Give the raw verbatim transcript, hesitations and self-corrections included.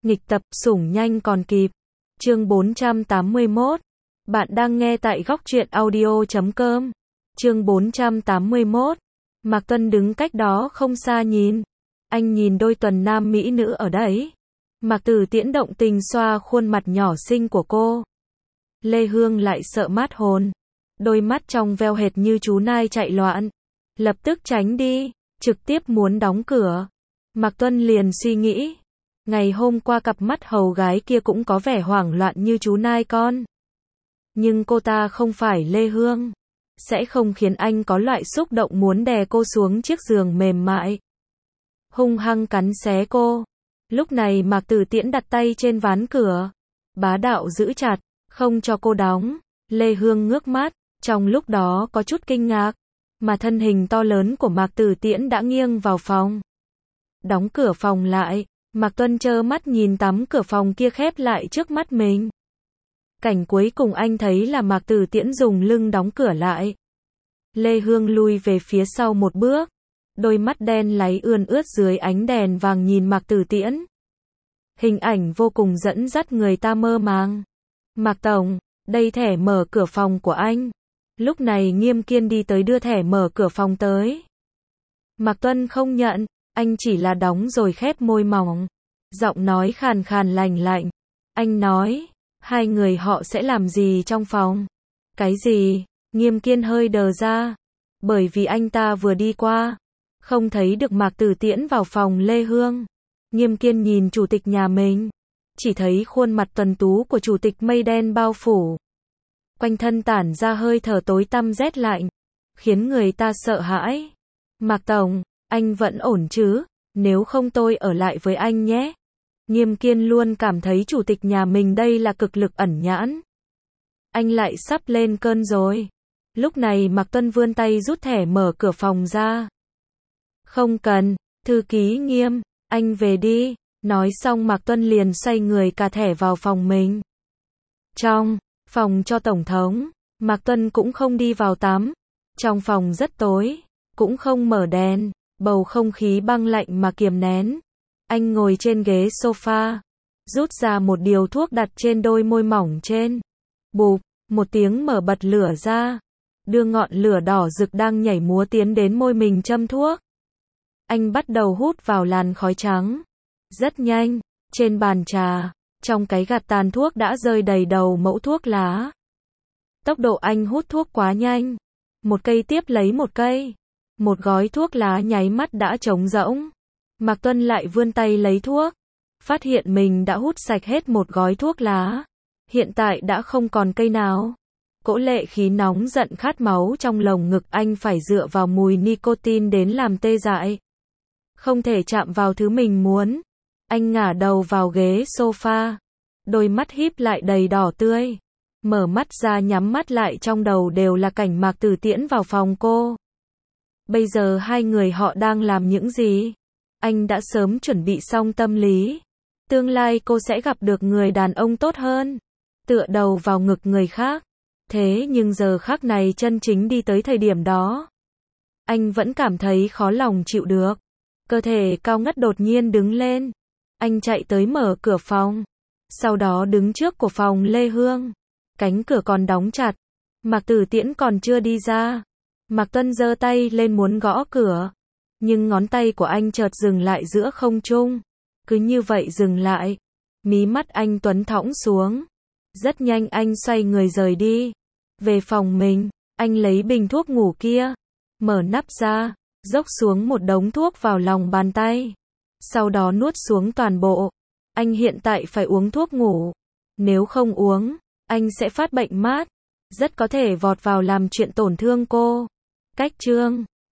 Nghịch tập, sủng nhanh còn kịp. Chương bốn trăm tám mươi mốt. Bạn đang nghe tại góc truyện audio chấm com. Chương bốn trăm tám mươi mốt. Mạc Tuân đứng cách đó không xa nhìn. Anh nhìn đôi tuần nam mỹ nữ ở đấy. Mạc Tử Tiễn động tình xoa khuôn mặt nhỏ xinh của cô. Lê Hương lại sợ mát hồn. Đôi mắt trong veo hệt như chú nai chạy loạn. Lập tức tránh đi, trực tiếp muốn đóng cửa. Mạc Tuân liền suy nghĩ. Ngày hôm qua cặp mắt hầu gái kia cũng có vẻ hoảng loạn như chú nai con. Nhưng cô ta không phải Lê Hương. Sẽ không khiến anh có loại xúc động muốn đè cô xuống chiếc giường mềm mại. Hung hăng cắn xé cô. Lúc này Mạc Tử Tiễn đặt tay trên ván cửa. Bá đạo giữ chặt, không cho cô đóng. Lê Hương ngước mắt, trong lúc đó có chút kinh ngạc. Mà thân hình to lớn của Mạc Tử Tiễn đã nghiêng vào phòng. Đóng cửa phòng lại. Mạc Tuân trơ mắt nhìn tấm cửa phòng kia khép lại trước mắt mình. Cảnh cuối cùng anh thấy là Mạc Tử Tiễn dùng lưng đóng cửa lại. Lê Hương lui về phía sau một bước. Đôi mắt đen láy ươn ướt dưới ánh đèn vàng nhìn Mạc Tử Tiễn. Hình ảnh vô cùng dẫn dắt người ta mơ màng. Mạc Tổng, đây thẻ mở cửa phòng của anh. Lúc này Nghiêm Kiên đi tới đưa thẻ mở cửa phòng tới. Mạc Tuân không nhận, anh chỉ là đóng rồi khép môi mỏng. Giọng nói khàn khàn lành lạnh. Anh nói, hai người họ sẽ làm gì trong phòng? Cái gì? Nghiêm Kiên hơi đờ ra. Bởi vì anh ta vừa đi qua. Không thấy được Mạc Tử Tiễn vào phòng Lê Hương. Nghiêm Kiên nhìn chủ tịch nhà mình. Chỉ thấy khuôn mặt tuần tú của chủ tịch mây đen bao phủ. Quanh thân tản ra hơi thở tối tăm rét lạnh. Khiến người ta sợ hãi. Mạc Tổng, anh vẫn ổn chứ? Nếu không tôi ở lại với anh nhé. Nghiêm Kiên luôn cảm thấy chủ tịch nhà mình đây là cực lực ẩn nhãn. Anh lại sắp lên cơn rồi. Lúc này Mạc Tuân vươn tay rút thẻ mở cửa phòng ra. Không cần, thư ký Nghiêm, anh về đi. Nói xong Mạc Tuân liền xoay người cà thẻ vào phòng mình. Trong phòng cho Tổng thống, Mạc Tuân cũng không đi vào tắm. Trong phòng rất tối, cũng không mở đèn, bầu không khí băng lạnh mà kiềm nén. Anh ngồi trên ghế sofa, rút ra một điếu thuốc đặt trên đôi môi mỏng trên. Bụp, một tiếng mở bật lửa ra. Đưa ngọn lửa đỏ rực đang nhảy múa tiến đến môi mình châm thuốc. Anh bắt đầu hút vào làn khói trắng. Rất nhanh, trên bàn trà, trong cái gạt tàn thuốc đã rơi đầy đầu mẫu thuốc lá. Tốc độ anh hút thuốc quá nhanh. Một cây tiếp lấy một cây. Một gói thuốc lá nháy mắt đã trống rỗng. Mạc Tuân lại vươn tay lấy thuốc. Phát hiện mình đã hút sạch hết một gói thuốc lá. Hiện tại đã không còn cây nào. Cỗ lệ khí nóng giận khát máu trong lồng ngực anh phải dựa vào mùi nicotine đến làm tê dại. Không thể chạm vào thứ mình muốn. Anh ngả đầu vào ghế sofa. Đôi mắt híp lại đầy đỏ tươi. Mở mắt ra nhắm mắt lại trong đầu đều là cảnh Mạc Tử Tiễn vào phòng cô. Bây giờ hai người họ đang làm những gì? Anh đã sớm chuẩn bị xong tâm lý. Tương lai cô sẽ gặp được người đàn ông tốt hơn. Tựa đầu vào ngực người khác. Thế nhưng giờ khắc này chân chính đi tới thời điểm đó. Anh vẫn cảm thấy khó lòng chịu được. Cơ thể cao ngất đột nhiên đứng lên. Anh chạy tới mở cửa phòng. Sau đó đứng trước của phòng Lê Hương. Cánh cửa còn đóng chặt. Mạc Tử Tiễn còn chưa đi ra. Mạc Tuân giơ tay lên muốn gõ cửa. Nhưng ngón tay của anh chợt dừng lại giữa không trung. Cứ như vậy dừng lại. Mí mắt anh tuấn thõng xuống. Rất nhanh anh xoay người rời đi. Về phòng mình, anh lấy bình thuốc ngủ kia. Mở nắp ra, dốc xuống một đống thuốc vào lòng bàn tay. Sau đó nuốt xuống toàn bộ. Anh hiện tại phải uống thuốc ngủ. Nếu không uống, anh sẽ phát bệnh mát. Rất có thể vọt vào làm chuyện tổn thương cô. Cách chương